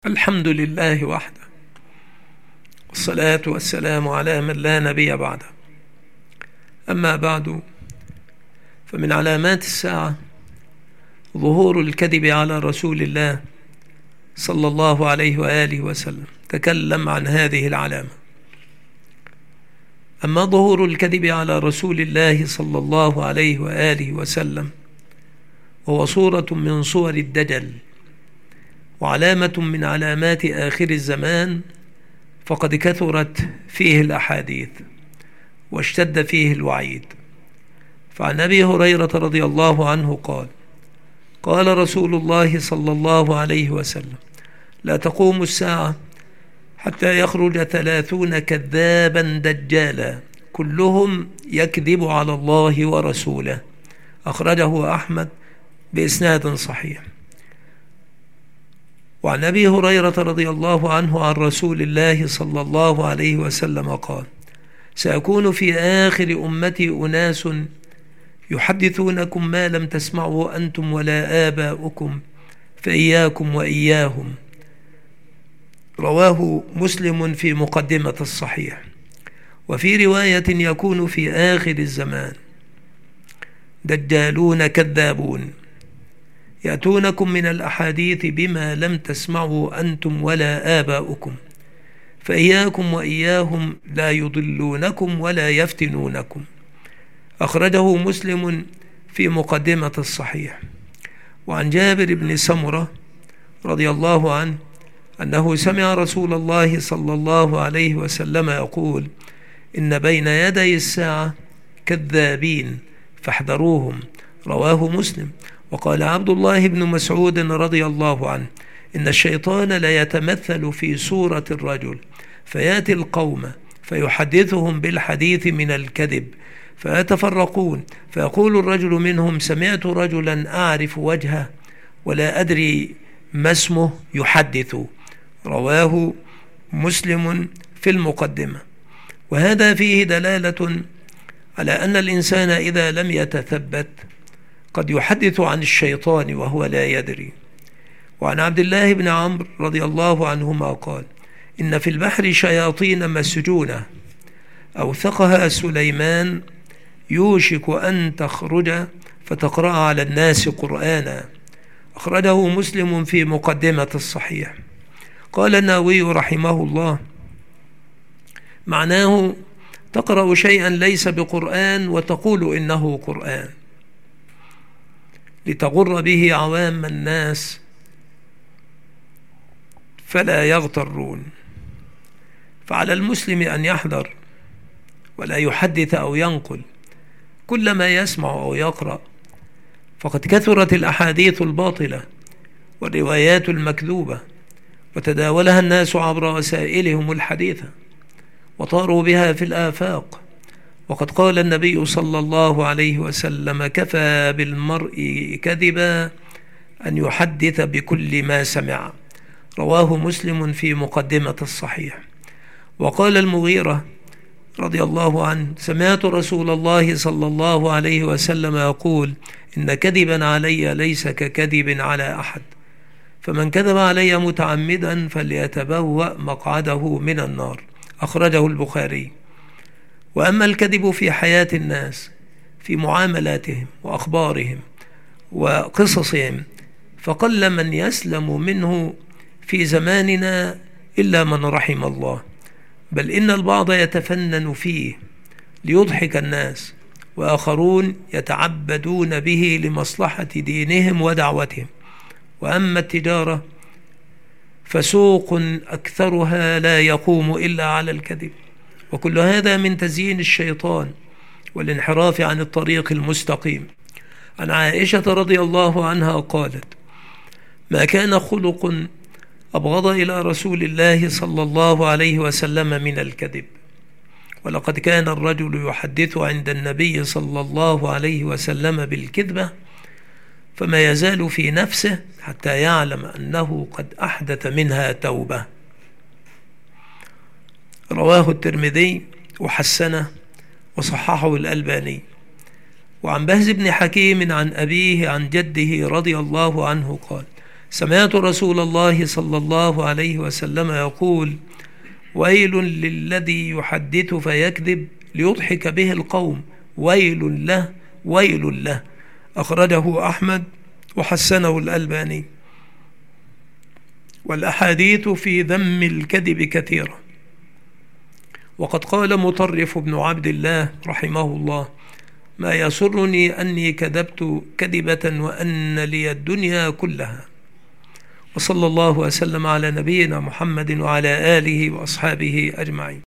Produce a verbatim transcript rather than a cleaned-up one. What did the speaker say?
الحمد لله وحده، والصلاة والسلام على من لا نبي بعده. أما بعد، فمن علامات الساعة ظهور الكذب على رسول الله صلى الله عليه وآله وسلم. تكلم عن هذه العلامة. أما ظهور الكذب على رسول الله صلى الله عليه وآله وسلم وهو صورة من صور الدجل وعلامة من علامات آخر الزمان، فقد كثرت فيه الأحاديث واشتد فيه الوعيد. فعن أبي هريرة رضي الله عنه قال: قال رسول الله صلى الله عليه وسلم: لا تقوم الساعة حتى يخرج ثلاثون كذابا دجالا كلهم يكذب على الله ورسوله. أخرجه أحمد بإسناد صحيح. وعن أبي هريرة رضي الله عنه عن رسول الله صلى الله عليه وسلم قال: سيكون في آخر أمتي أناس يحدثونكم ما لم تسمعوا أنتم ولا آباؤكم، فإياكم وإياهم. رواه مسلم في مقدمة الصحيح. وفي رواية: يكون في آخر الزمان دجالون كذابون يأتونكم من الأحاديث بما لم تسمعوا أنتم ولا آباؤكم، فإياكم وإياهم لا يضلونكم ولا يفتنونكم. أخرجه مسلم في مقدمة الصحيح. وعن جابر بن سمرة رضي الله عنه أنه سمع رسول الله صلى الله عليه وسلم يقول: إن بين يدي الساعة كذابين فاحذروهم. رواه مسلم. وقال عبد الله بن مسعود رضي الله عنه: إن الشيطان لا يتمثل في صورة الرجل فيأتي القوم فيحدثهم بالحديث من الكذب فيتفرقون، فيقول الرجل منهم: سمعت رجلا أعرف وجهه ولا أدري ما اسمه يحدث. رواه مسلم في المقدمة. وهذا فيه دلالة على أن الإنسان إذا لم يتثبت قد يحدث عن الشيطان وهو لا يدري. وعن عبد الله بن عمرو رضي الله عنهما قال: إن في البحر شياطين مسجونة أوثقها سليمان يوشك أن تخرج فتقرأ على الناس قرآنا. أخرجه مسلم في مقدمة الصحيح. قال النووي رحمه الله: معناه تقرأ شيئا ليس بقرآن وتقول إنه قرآن لتغر به عوام الناس فلا يغترون. فعلى المسلم أن يحذر ولا يحدث أو ينقل كل ما يسمع أو يقرأ، فقد كثرت الأحاديث الباطلة والروايات المكذوبة وتداولها الناس عبر وسائلهم الحديثة وطاروا بها في الآفاق. وقد قال النبي صلى الله عليه وسلم: كفى بالمرء كذبا أن يحدث بكل ما سمع. رواه مسلم في مقدمة الصحيح. وقال المغيرة رضي الله عنه: سمعت رسول الله صلى الله عليه وسلم يقول: إن كذبا علي ليس ككذب على أحد، فمن كذب علي متعمدا فليتبوأ مقعده من النار. أخرجه البخاري. وأما الكذب في حياة الناس في معاملاتهم وأخبارهم وقصصهم فقل من يسلم منه في زماننا إلا من رحم الله، بل إن البعض يتفنن فيه ليضحك الناس، وآخرون يتعبدون به لمصلحة دينهم ودعوتهم. وأما التجارة فسوق أكثرها لا يقوم إلا على الكذب، وكل هذا من تزيين الشيطان والانحراف عن الطريق المستقيم. عن عائشة رضي الله عنها قالت: ما كان خلق أبغض إلى رسول الله صلى الله عليه وسلم من الكذب، ولقد كان الرجل يحدث عند النبي صلى الله عليه وسلم بالكذبة فما يزال في نفسه حتى يعلم أنه قد أحدث منها توبة. رواه الترمذي وحسنه وصححه الألباني. وعن بهز بن حكيم عن أبيه عن جده رضي الله عنه قال: سمعت رسول الله صلى الله عليه وسلم يقول: ويل للذي يحدث فيكذب ليضحك به القوم، ويل له ويل له. أخرجه أحمد وحسنه الألباني. والأحاديث في ذم الكذب كثيرة. وقد قال مطرف بن عبد الله رحمه الله: ما يسرني أني كذبت كذبة وأن لي الدنيا كلها. وصلى الله وسلم على نبينا محمد وعلى آله وأصحابه أجمعين.